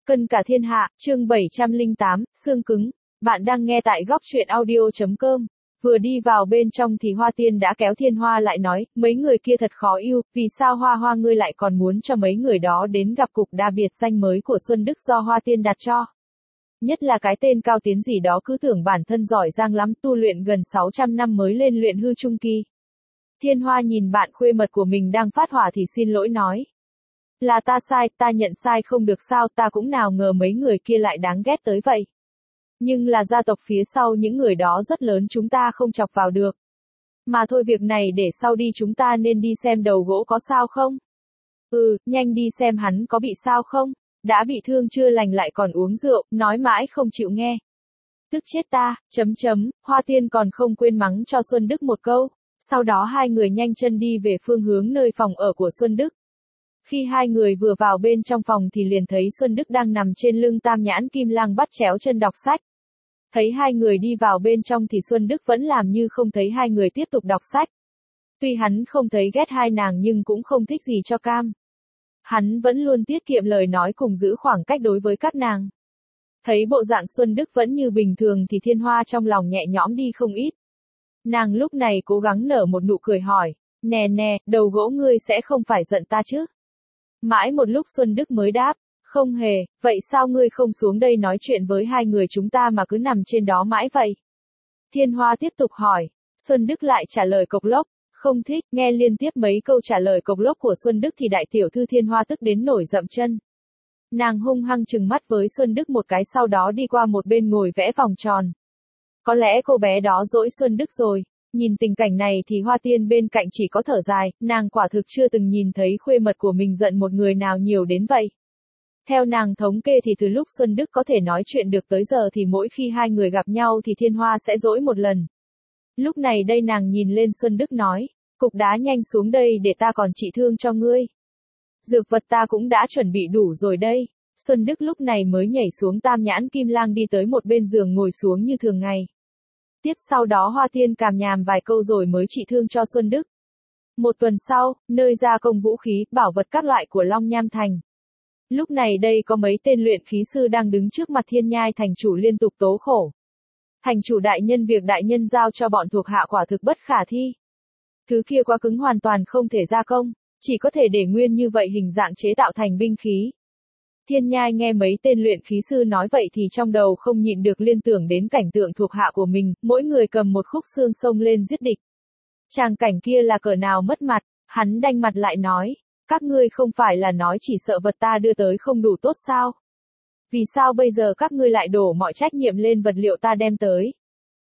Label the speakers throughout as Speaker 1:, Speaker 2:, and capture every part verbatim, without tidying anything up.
Speaker 1: Cân cả thiên hạ, chương bảy trăm lẻ tám, xương cứng. Bạn đang nghe tại góc truyện audio chấm com. Vừa đi vào bên trong thì Hoa Tiên đã kéo Thiên Hoa lại nói, mấy người kia thật khó yêu, vì sao Hoa Hoa ngươi lại còn muốn cho mấy người đó đến gặp cục đa biệt danh mới của Xuân Đức do Hoa Tiên đặt cho. Nhất là cái tên Cao Tiến gì đó cứ tưởng bản thân giỏi giang lắm, tu luyện gần sáu trăm năm mới lên luyện hư trung kỳ. Thiên Hoa nhìn bạn khuê mật của mình đang phát hỏa thì xin lỗi nói. Là ta sai, ta nhận sai không được sao, ta cũng nào ngờ mấy người kia lại đáng ghét tới vậy. Nhưng là gia tộc phía sau những người đó rất lớn, chúng ta không chọc vào được. Mà thôi, việc này để sau đi, chúng ta nên đi xem đầu gỗ có sao không? Ừ, nhanh đi xem hắn có bị sao không? Đã bị thương chưa lành lại còn uống rượu, nói mãi không chịu nghe. Tức chết ta, chấm chấm, Hoa Tiên còn không quên mắng cho Xuân Đức một câu. Sau đó hai người nhanh chân đi về phương hướng nơi phòng ở của Xuân Đức. Khi hai người vừa vào bên trong phòng thì liền thấy Xuân Đức đang nằm trên lưng Tam Nhãn Kim Lang bắt chéo chân đọc sách. Thấy hai người đi vào bên trong thì Xuân Đức vẫn làm như không thấy hai người tiếp tục đọc sách. Tuy hắn không thấy ghét hai nàng nhưng cũng không thích gì cho cam. Hắn vẫn luôn tiết kiệm lời nói cùng giữ khoảng cách đối với các nàng. Thấy bộ dạng Xuân Đức vẫn như bình thường thì Thiên Hoa trong lòng nhẹ nhõm đi không ít. Nàng lúc này cố gắng nở một nụ cười hỏi, nè nè, đầu gỗ ngươi sẽ không phải giận ta chứ? Mãi một lúc Xuân Đức mới đáp, không hề, vậy sao ngươi không xuống đây nói chuyện với hai người chúng ta mà cứ nằm trên đó mãi vậy? Thiên Hoa tiếp tục hỏi, Xuân Đức lại trả lời cộc lốc, không thích. Nghe liên tiếp mấy câu trả lời cộc lốc của Xuân Đức thì đại tiểu thư Thiên Hoa tức đến nổi dậm chân. Nàng hung hăng trừng mắt với Xuân Đức một cái, sau đó đi qua một bên ngồi vẽ vòng tròn. Có lẽ cô bé đó dỗi Xuân Đức rồi. Nhìn tình cảnh này thì Hoa Tiên bên cạnh chỉ có thở dài, nàng quả thực chưa từng nhìn thấy khuê mật của mình giận một người nào nhiều đến vậy. Theo nàng thống kê thì từ lúc Xuân Đức có thể nói chuyện được tới giờ thì mỗi khi hai người gặp nhau thì Thiên Hoa sẽ dỗi một lần. Lúc này đây nàng nhìn lên Xuân Đức nói, cục đá nhanh xuống đây để ta còn trị thương cho ngươi. Dược vật ta cũng đã chuẩn bị đủ rồi đây. Xuân Đức lúc này mới nhảy xuống Tam Nhãn Kim Lang đi tới một bên giường ngồi xuống như thường ngày. Tiếp sau đó Hoa Tiên càm nhàm vài câu rồi mới trị thương cho Xuân Đức. Một tuần sau, nơi gia công vũ khí, bảo vật các loại của Long Nham Thành. Lúc này đây có mấy tên luyện khí sư đang đứng trước mặt Thiên Nhai thành chủ liên tục tố khổ. Thành chủ đại nhân, việc đại nhân giao cho bọn thuộc hạ quả thực bất khả thi. Thứ kia quá cứng, hoàn toàn không thể gia công, chỉ có thể để nguyên như vậy hình dạng chế tạo thành binh khí. Thiên Nhai nghe mấy tên luyện khí sư nói vậy thì trong đầu không nhịn được liên tưởng đến cảnh tượng thuộc hạ của mình, mỗi người cầm một khúc xương xông lên giết địch. Tràng cảnh kia là cỡ nào mất mặt, hắn đanh mặt lại nói, các ngươi không phải là nói chỉ sợ vật ta đưa tới không đủ tốt sao? Vì sao bây giờ các ngươi lại đổ mọi trách nhiệm lên vật liệu ta đem tới?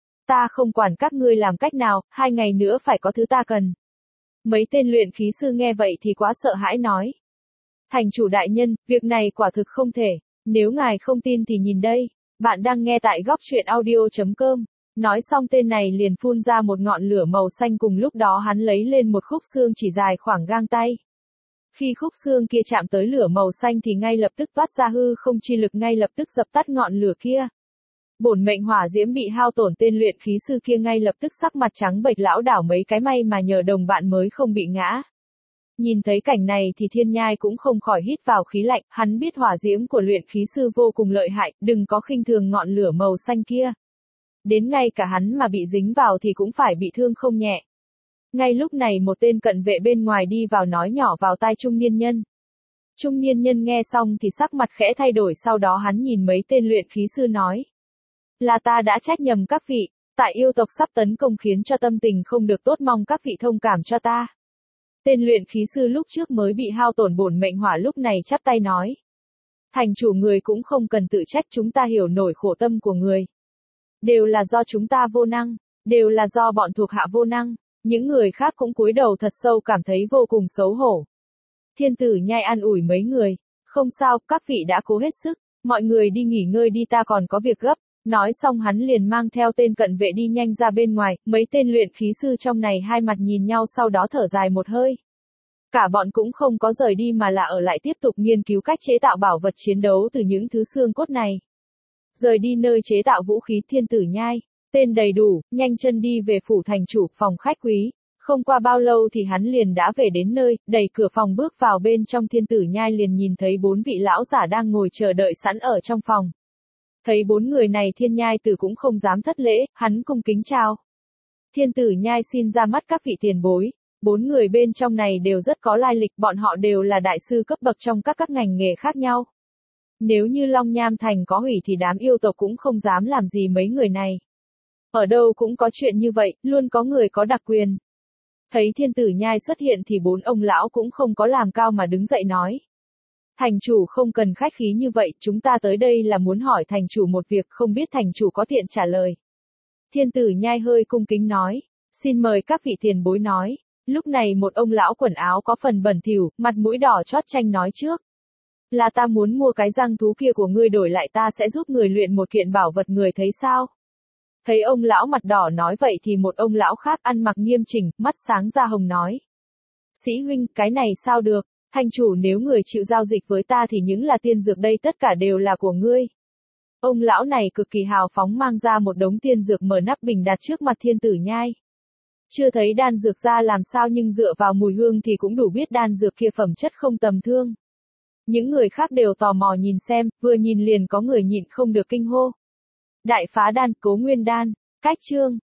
Speaker 1: Ta không quản các ngươi làm cách nào, hai ngày nữa phải có thứ ta cần. Mấy tên luyện khí sư nghe vậy thì quá sợ hãi nói. Thành chủ đại nhân, việc này quả thực không thể, nếu ngài không tin thì nhìn đây, bạn đang nghe tại góc truyện audio chấm com. Nói xong tên này liền phun ra một ngọn lửa màu xanh, cùng lúc đó hắn lấy lên một khúc xương chỉ dài khoảng gang tay. Khi khúc xương kia chạm tới lửa màu xanh thì ngay lập tức toát ra hư không chi lực, ngay lập tức dập tắt ngọn lửa kia. Bổn mệnh hỏa diễm bị hao tổn, tên luyện khí sư kia ngay lập tức sắc mặt trắng bệch, lão đảo mấy cái, may mà nhờ đồng bạn mới không bị ngã. Nhìn thấy cảnh này thì Thiên Nhai cũng không khỏi hít vào khí lạnh, hắn biết hỏa diễm của luyện khí sư vô cùng lợi hại, đừng có khinh thường ngọn lửa màu xanh kia. Đến ngay cả hắn mà bị dính vào thì cũng phải bị thương không nhẹ. Ngay lúc này một tên cận vệ bên ngoài đi vào nói nhỏ vào tai trung niên nhân. Trung niên nhân nghe xong thì sắc mặt khẽ thay đổi, sau đó hắn nhìn mấy tên luyện khí sư nói. Là ta đã trách nhầm các vị, tại yêu tộc sắp tấn công khiến cho tâm tình không được tốt, mong các vị thông cảm cho ta. Tên luyện khí sư lúc trước mới bị hao tổn bổn mệnh hỏa lúc này chắp tay nói. Thành chủ, người cũng không cần tự trách, chúng ta hiểu nổi khổ tâm của người. Đều là do chúng ta vô năng, đều là do bọn thuộc hạ vô năng, những người khác cũng cúi đầu thật sâu cảm thấy vô cùng xấu hổ. Thiên tử Nhai an ủi mấy người, không sao, các vị đã cố hết sức, mọi người đi nghỉ ngơi đi, ta còn có việc gấp. Nói xong hắn liền mang theo tên cận vệ đi nhanh ra bên ngoài, mấy tên luyện khí sư trong này hai mặt nhìn nhau, sau đó thở dài một hơi. Cả bọn cũng không có rời đi mà là ở lại tiếp tục nghiên cứu cách chế tạo bảo vật chiến đấu từ những thứ xương cốt này. Rời đi nơi chế tạo vũ khí, Thiên tử Nhai, tên đầy đủ, nhanh chân đi về phủ thành chủ, phòng khách quý. Không qua bao lâu thì hắn liền đã về đến nơi, đẩy cửa phòng bước vào bên trong Thiên Tử Nhai liền nhìn thấy bốn vị lão giả đang ngồi chờ đợi sẵn ở trong phòng. Thấy bốn người này Thiên Nhai Tử cũng không dám thất lễ, hắn cung kính chào. Thiên Tử Nhai xin ra mắt các vị tiền bối, bốn người bên trong này đều rất có lai lịch, bọn họ đều là đại sư cấp bậc trong các các ngành nghề khác nhau. Nếu như Long Nham Thành có hủy thì đám yêu tộc cũng không dám làm gì mấy người này. Ở đâu cũng có chuyện như vậy, luôn có người có đặc quyền. Thấy Thiên Tử Nhai xuất hiện thì bốn ông lão cũng không có làm cao mà đứng dậy nói. Thành chủ không cần khách khí như vậy, chúng ta tới đây là muốn hỏi thành chủ một việc, không biết thành chủ có tiện trả lời. Thiên Tử Nhai hơi cung kính nói, xin mời các vị tiền bối nói. Lúc này một ông lão quần áo có phần bẩn thỉu, mặt mũi đỏ chót chanh nói trước. Là ta muốn mua cái răng thú kia của ngươi, đổi lại ta sẽ giúp người luyện một kiện bảo vật, người thấy sao? Thấy ông lão mặt đỏ nói vậy thì một ông lão khác ăn mặc nghiêm chỉnh, mắt sáng ra hồng nói. Sĩ huynh, cái này sao được? Thành chủ nếu người chịu giao dịch với ta thì những là tiên dược đây tất cả đều là của ngươi. Ông lão này cực kỳ hào phóng mang ra một đống tiên dược mở nắp bình đặt trước mặt Thiên Tử Nhai. Chưa thấy đan dược ra làm sao nhưng dựa vào mùi hương thì cũng đủ biết đan dược kia phẩm chất không tầm thường. Những người khác đều tò mò nhìn xem, vừa nhìn liền có người nhịn không được kinh hô. Đại phá đan, Cố Nguyên đan, cách chương.